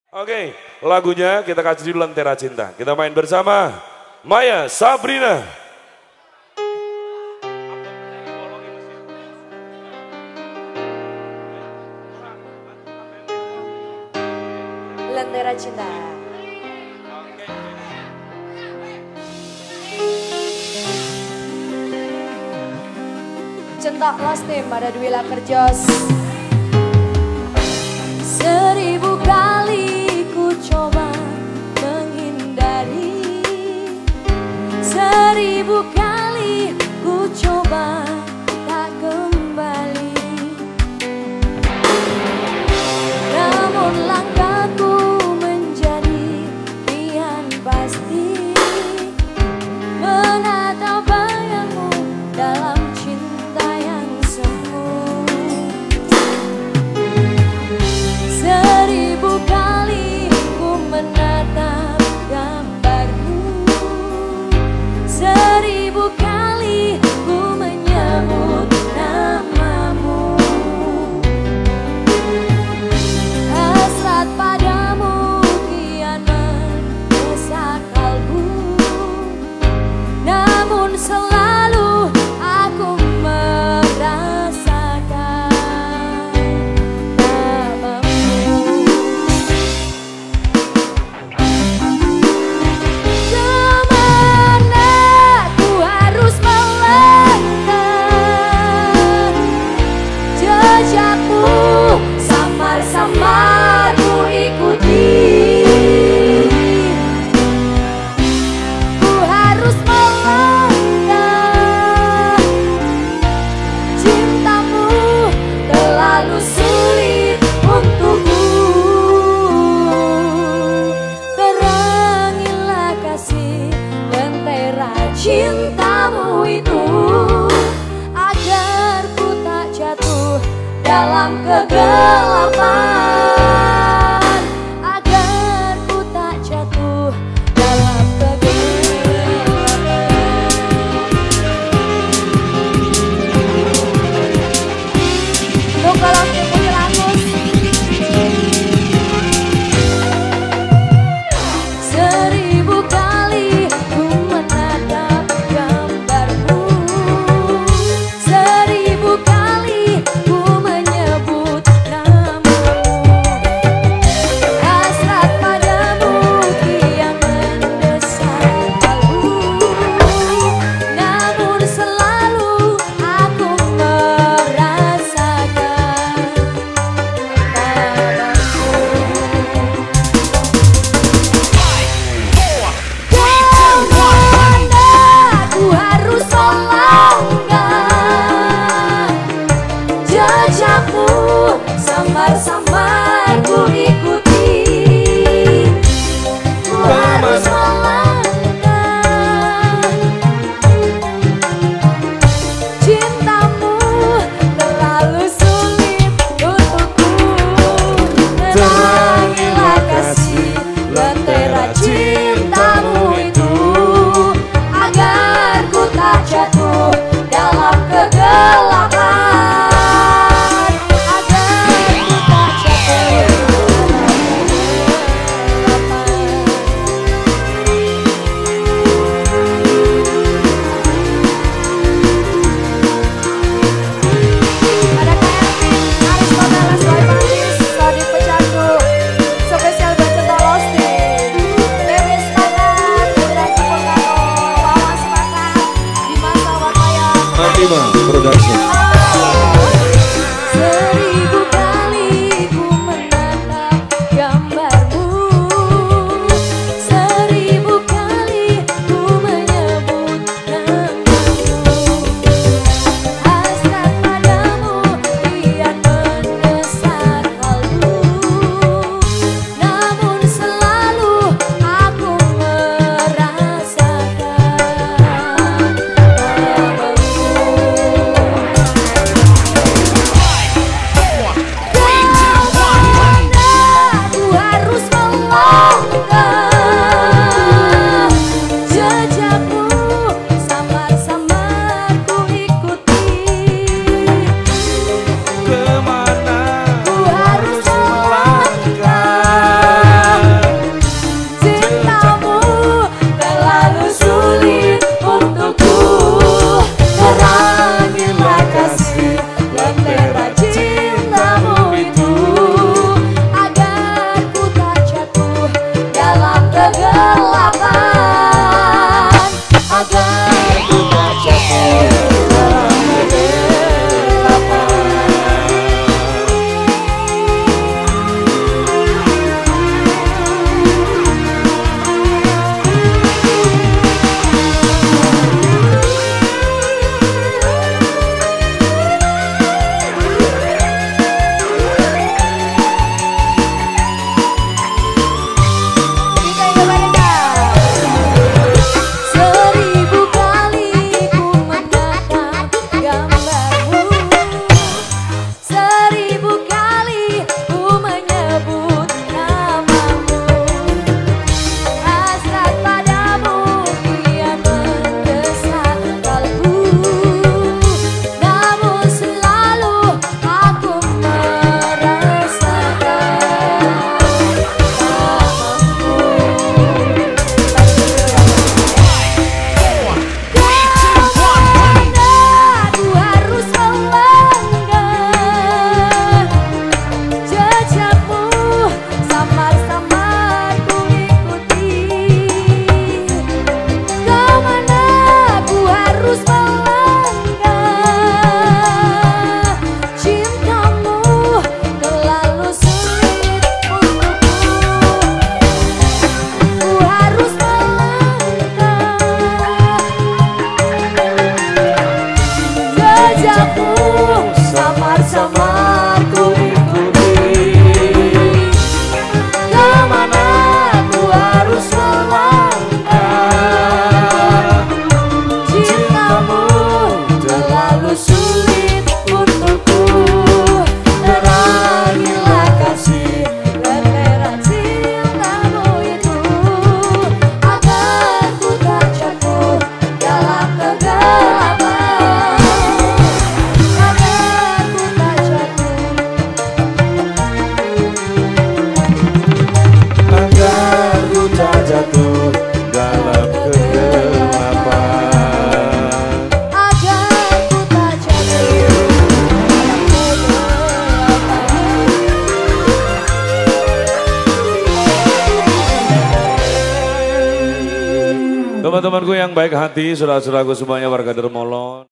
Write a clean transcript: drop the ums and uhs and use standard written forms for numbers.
Oke, lagunya kita kasih judul Lentera Cinta. Kita main bersama Maya Sabrina. Lentera Cinta. Centok Los Tim pada Dwila Kerjos. Seribu kali ku coba menghindari, seribu kali ku coba tak kembali, namun langkahku menjadi kian pasti menatap bayangmu dalam cinta yang semu. Seribu kali ku menatap gambarmu, seribu kali ku menyebut namamu. Hasrat padamu kian mendesak kalbu, namun selalu aku merasakan namamu. Kemana ku harus melangkah, jejakmu samar-samar ku ikuti. Ku harus melangkah, cintamu terlalu sulit untukku. Terangilah kasih lentera cintamu itu, agar ku tak jatuh dalam kegelapan, agar ku tak jatuh dalam kegelapan. Tuh kalau punya lagus. Seribu kali ku menatap gambarmu, seribu kali ku menyebut namamu. Hasrat padamu kian mendesak kalbu, namun selalu aku merasakan namamu. Kemana ku harus melangkah, jejakmu samar-samar ku ikuti. Ku harus melangkah, cintamu terlalu sulit untukku. Terangilah kasih lentera cintamu itu, agar ku tak jatuh dalam kegelapan, agar ku tak jatuh dalam kegelapan. Ada KRP, Aris Pamelas, Roy Manis, Sodik Pecandu, spesial buat Centok Los Tim, Dewi Semangat, Putra Cipulkano, Wawan Semangat, Dimas Warmaya, Fatima Production. seribu kali ku menatap gambarmu, seribu kali ku menyebut namamu. Hasrat padamu kian mendesak kalbu, namun selalu aku merasakan namamu. Teman-temanku yang baik hati, saudara-saudaraku semuanya warga Dermolon.